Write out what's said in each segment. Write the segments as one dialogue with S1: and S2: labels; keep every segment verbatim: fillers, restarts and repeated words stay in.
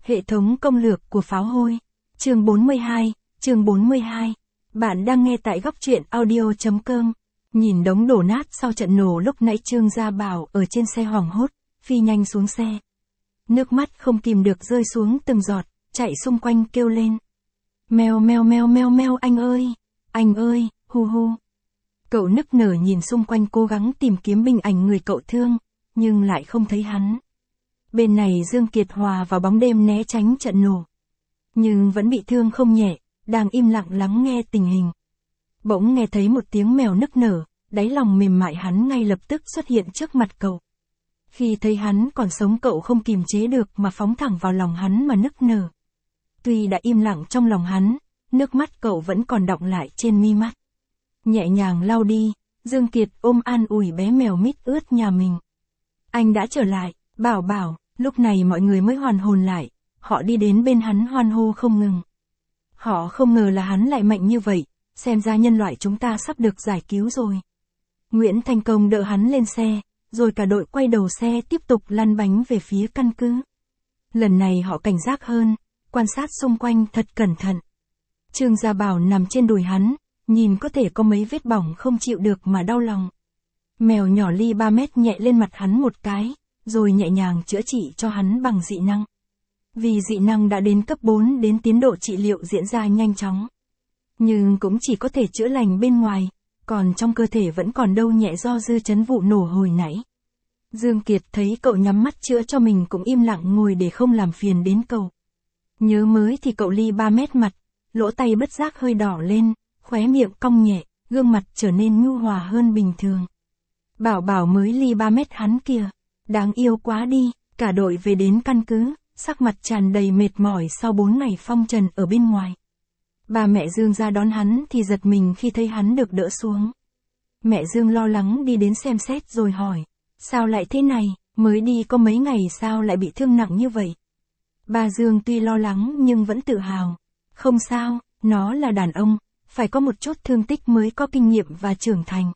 S1: Hệ thống công lược của pháo hôi. Chương bốn mươi hai, chương bốn mươi hai. Bạn đang nghe tại góc truyện audio.com. Nhìn đống đổ nát sau trận nổ lúc nãy, Trương Gia Bảo ở trên xe hoảng hốt, phi nhanh xuống xe. Nước mắt không kìm được rơi xuống từng giọt, chạy xung quanh kêu lên. Meo meo meo meo meo, anh ơi, anh ơi, hu hu. Cậu nức nở nhìn xung quanh cố gắng tìm kiếm hình ảnh người cậu thương, nhưng lại không thấy hắn. Bên này Dương Kiệt hòa vào bóng đêm né tránh trận nổ. Nhưng vẫn bị thương không nhẹ, đang im lặng lắng nghe tình hình. Bỗng nghe thấy một tiếng mèo nức nở, đáy lòng mềm mại hắn ngay lập tức xuất hiện trước mặt cậu. Khi thấy hắn còn sống, cậu không kìm chế được mà phóng thẳng vào lòng hắn mà nức nở. Tuy đã im lặng trong lòng hắn, nước mắt cậu vẫn còn đọng lại trên mi mắt. Nhẹ nhàng lau đi, Dương Kiệt ôm an ủi bé mèo mít ướt nhà mình. Anh đã trở lại, Bảo Bảo. Lúc này mọi người mới hoàn hồn lại, họ đi đến bên hắn hoan hô không ngừng. Họ không ngờ là hắn lại mạnh như vậy, xem ra nhân loại chúng ta sắp được giải cứu rồi. Nguyễn Thành Công đỡ hắn lên xe, rồi cả đội quay đầu xe tiếp tục lăn bánh về phía căn cứ. Lần này họ cảnh giác hơn, quan sát xung quanh thật cẩn thận. Trương Gia Bảo nằm trên đùi hắn, nhìn có thể có mấy vết bỏng không chịu được mà đau lòng. Mèo nhỏ ly ba mét nhẹ lên mặt hắn một cái, rồi nhẹ nhàng chữa trị cho hắn bằng dị năng. Vì dị năng đã đến cấp bốn đến tiến độ trị liệu diễn ra nhanh chóng. Nhưng cũng chỉ có thể chữa lành bên ngoài, còn trong cơ thể vẫn còn đau nhẹ do dư chấn vụ nổ hồi nãy. Dương Kiệt thấy cậu nhắm mắt chữa cho mình cũng im lặng ngồi để không làm phiền đến cậu. Nhớ mới thì cậu ly ba mét mặt, lỗ tay bất giác hơi đỏ lên, khóe miệng cong nhẹ, gương mặt trở nên nhu hòa hơn bình thường. Bảo Bảo mới ly ba mét hắn kìa. Đáng yêu quá đi. Cả đội về đến căn cứ, sắc mặt tràn đầy mệt mỏi sau bốn ngày phong trần ở bên ngoài. Bà mẹ Dương ra đón hắn thì giật mình khi thấy hắn được đỡ xuống. Mẹ Dương lo lắng đi đến xem xét rồi hỏi, sao lại thế này, mới đi có mấy ngày sao lại bị thương nặng như vậy? Bà Dương tuy lo lắng nhưng vẫn tự hào, không sao, nó là đàn ông, phải có một chút thương tích mới có kinh nghiệm và trưởng thành.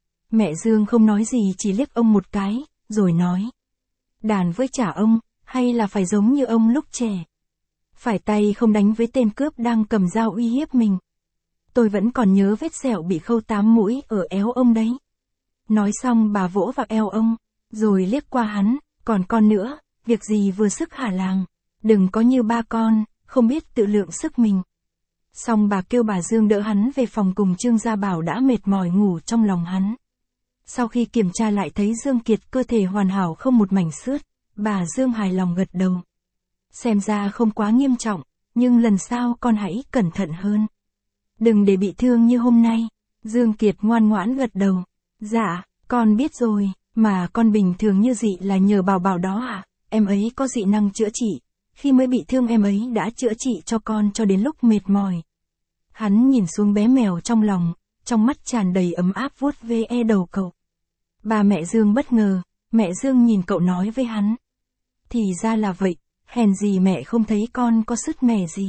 S1: Mẹ Dương không nói gì, chỉ liếc ông một cái, rồi nói, đàn với trả ông, hay là phải giống như ông lúc trẻ. Phải tay không đánh với tên cướp đang cầm dao uy hiếp mình. Tôi vẫn còn nhớ vết sẹo bị khâu tám mũi ở eo ông đấy. Nói xong bà vỗ vào eo ông, rồi liếc qua hắn, còn con nữa, việc gì vừa sức hả làng, đừng có như ba con, không biết tự lượng sức mình. Xong bà kêu bà Dương đỡ hắn về phòng cùng Trương Gia Bảo đã mệt mỏi ngủ trong lòng hắn. Sau khi kiểm tra lại thấy Dương Kiệt cơ thể hoàn hảo không một mảnh xước, bà Dương hài lòng gật đầu. Xem ra không quá nghiêm trọng, nhưng lần sau con hãy cẩn thận hơn. Đừng để bị thương như hôm nay. Dương Kiệt ngoan ngoãn gật đầu. Dạ, con biết rồi, mà con bình thường như dị là nhờ Bảo Bảo đó à, em ấy có dị năng chữa trị. Khi mới bị thương em ấy đã chữa trị cho con cho đến lúc mệt mỏi. Hắn nhìn xuống bé mèo trong lòng, trong mắt tràn đầy ấm áp vuốt ve đầu cậu. Bà mẹ Dương bất ngờ, mẹ Dương nhìn cậu nói với hắn. Thì ra là vậy, hèn gì mẹ không thấy con có sứt mẻ gì.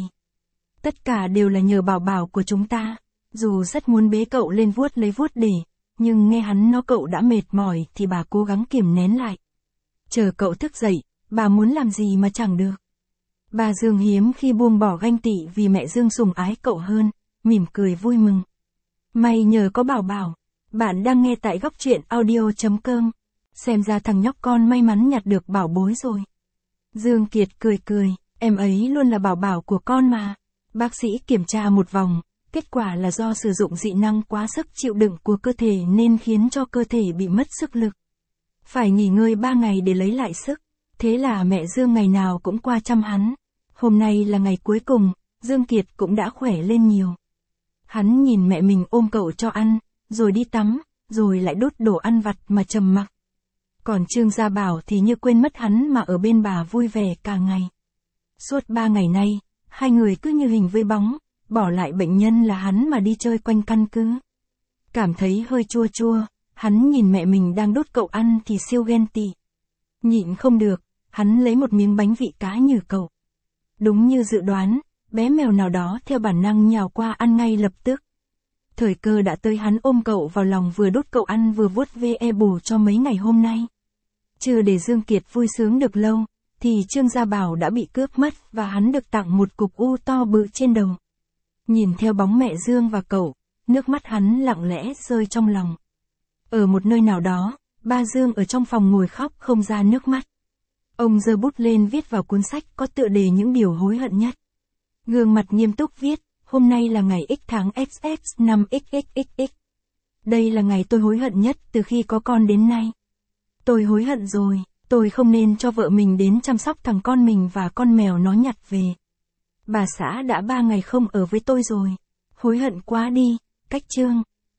S1: Tất cả đều là nhờ Bảo Bảo của chúng ta, dù rất muốn bế cậu lên vuốt lấy vuốt để, nhưng nghe hắn nói cậu đã mệt mỏi thì bà cố gắng kiềm nén lại. Chờ cậu thức dậy, bà muốn làm gì mà chẳng được. Bà Dương hiếm khi buông bỏ ganh tị vì mẹ Dương sủng ái cậu hơn, mỉm cười vui mừng. May nhờ có Bảo Bảo. Bạn đang nghe tại góc truyện audio.com. Xem ra thằng nhóc con may mắn nhặt được bảo bối rồi. Dương Kiệt cười cười, em ấy luôn là bảo bảo của con mà. Bác sĩ kiểm tra một vòng, kết quả là do sử dụng dị năng quá sức chịu đựng của cơ thể nên khiến cho cơ thể bị mất sức lực. Phải nghỉ ngơi ba ngày để lấy lại sức. Thế là mẹ Dương ngày nào cũng qua chăm hắn. Hôm nay là ngày cuối cùng, Dương Kiệt cũng đã khỏe lên nhiều. Hắn nhìn mẹ mình ôm cậu cho ăn, rồi đi tắm, rồi lại đốt đồ ăn vặt mà trầm mặc. Còn Trương Gia Bảo thì như quên mất hắn mà ở bên bà vui vẻ cả ngày. Suốt ba ngày nay, hai người cứ như hình với bóng, bỏ lại bệnh nhân là hắn mà đi chơi quanh căn cứ. Cảm thấy hơi chua chua, hắn nhìn mẹ mình đang đốt cậu ăn thì siêu ghen tị. Nhịn không được, hắn lấy một miếng bánh vị cá nhử cậu. Đúng như dự đoán, bé mèo nào đó theo bản năng nhào qua ăn ngay lập tức. Thời cơ đã tới, hắn ôm cậu vào lòng vừa đốt cậu ăn vừa vuốt ve bù cho mấy ngày hôm nay. Chưa để Dương Kiệt vui sướng được lâu, thì Trương Gia Bảo đã bị cướp mất và hắn được tặng một cục u to bự trên đầu. Nhìn theo bóng mẹ Dương và cậu, nước mắt hắn lặng lẽ rơi trong lòng. Ở một nơi nào đó, ba Dương ở trong phòng ngồi khóc không ra nước mắt. Ông giơ bút lên viết vào cuốn sách có tựa đề những điều hối hận nhất. Gương mặt nghiêm túc viết, hôm nay là ngày X tháng X X năm X X X X. Đây là ngày tôi hối hận nhất từ khi có con đến nay. Tôi hối hận rồi, tôi không nên cho vợ mình đến chăm sóc thằng con mình và con mèo nó nhặt về. Bà xã đã ba ngày không ở với tôi rồi. Hối hận quá đi, Cách Trương.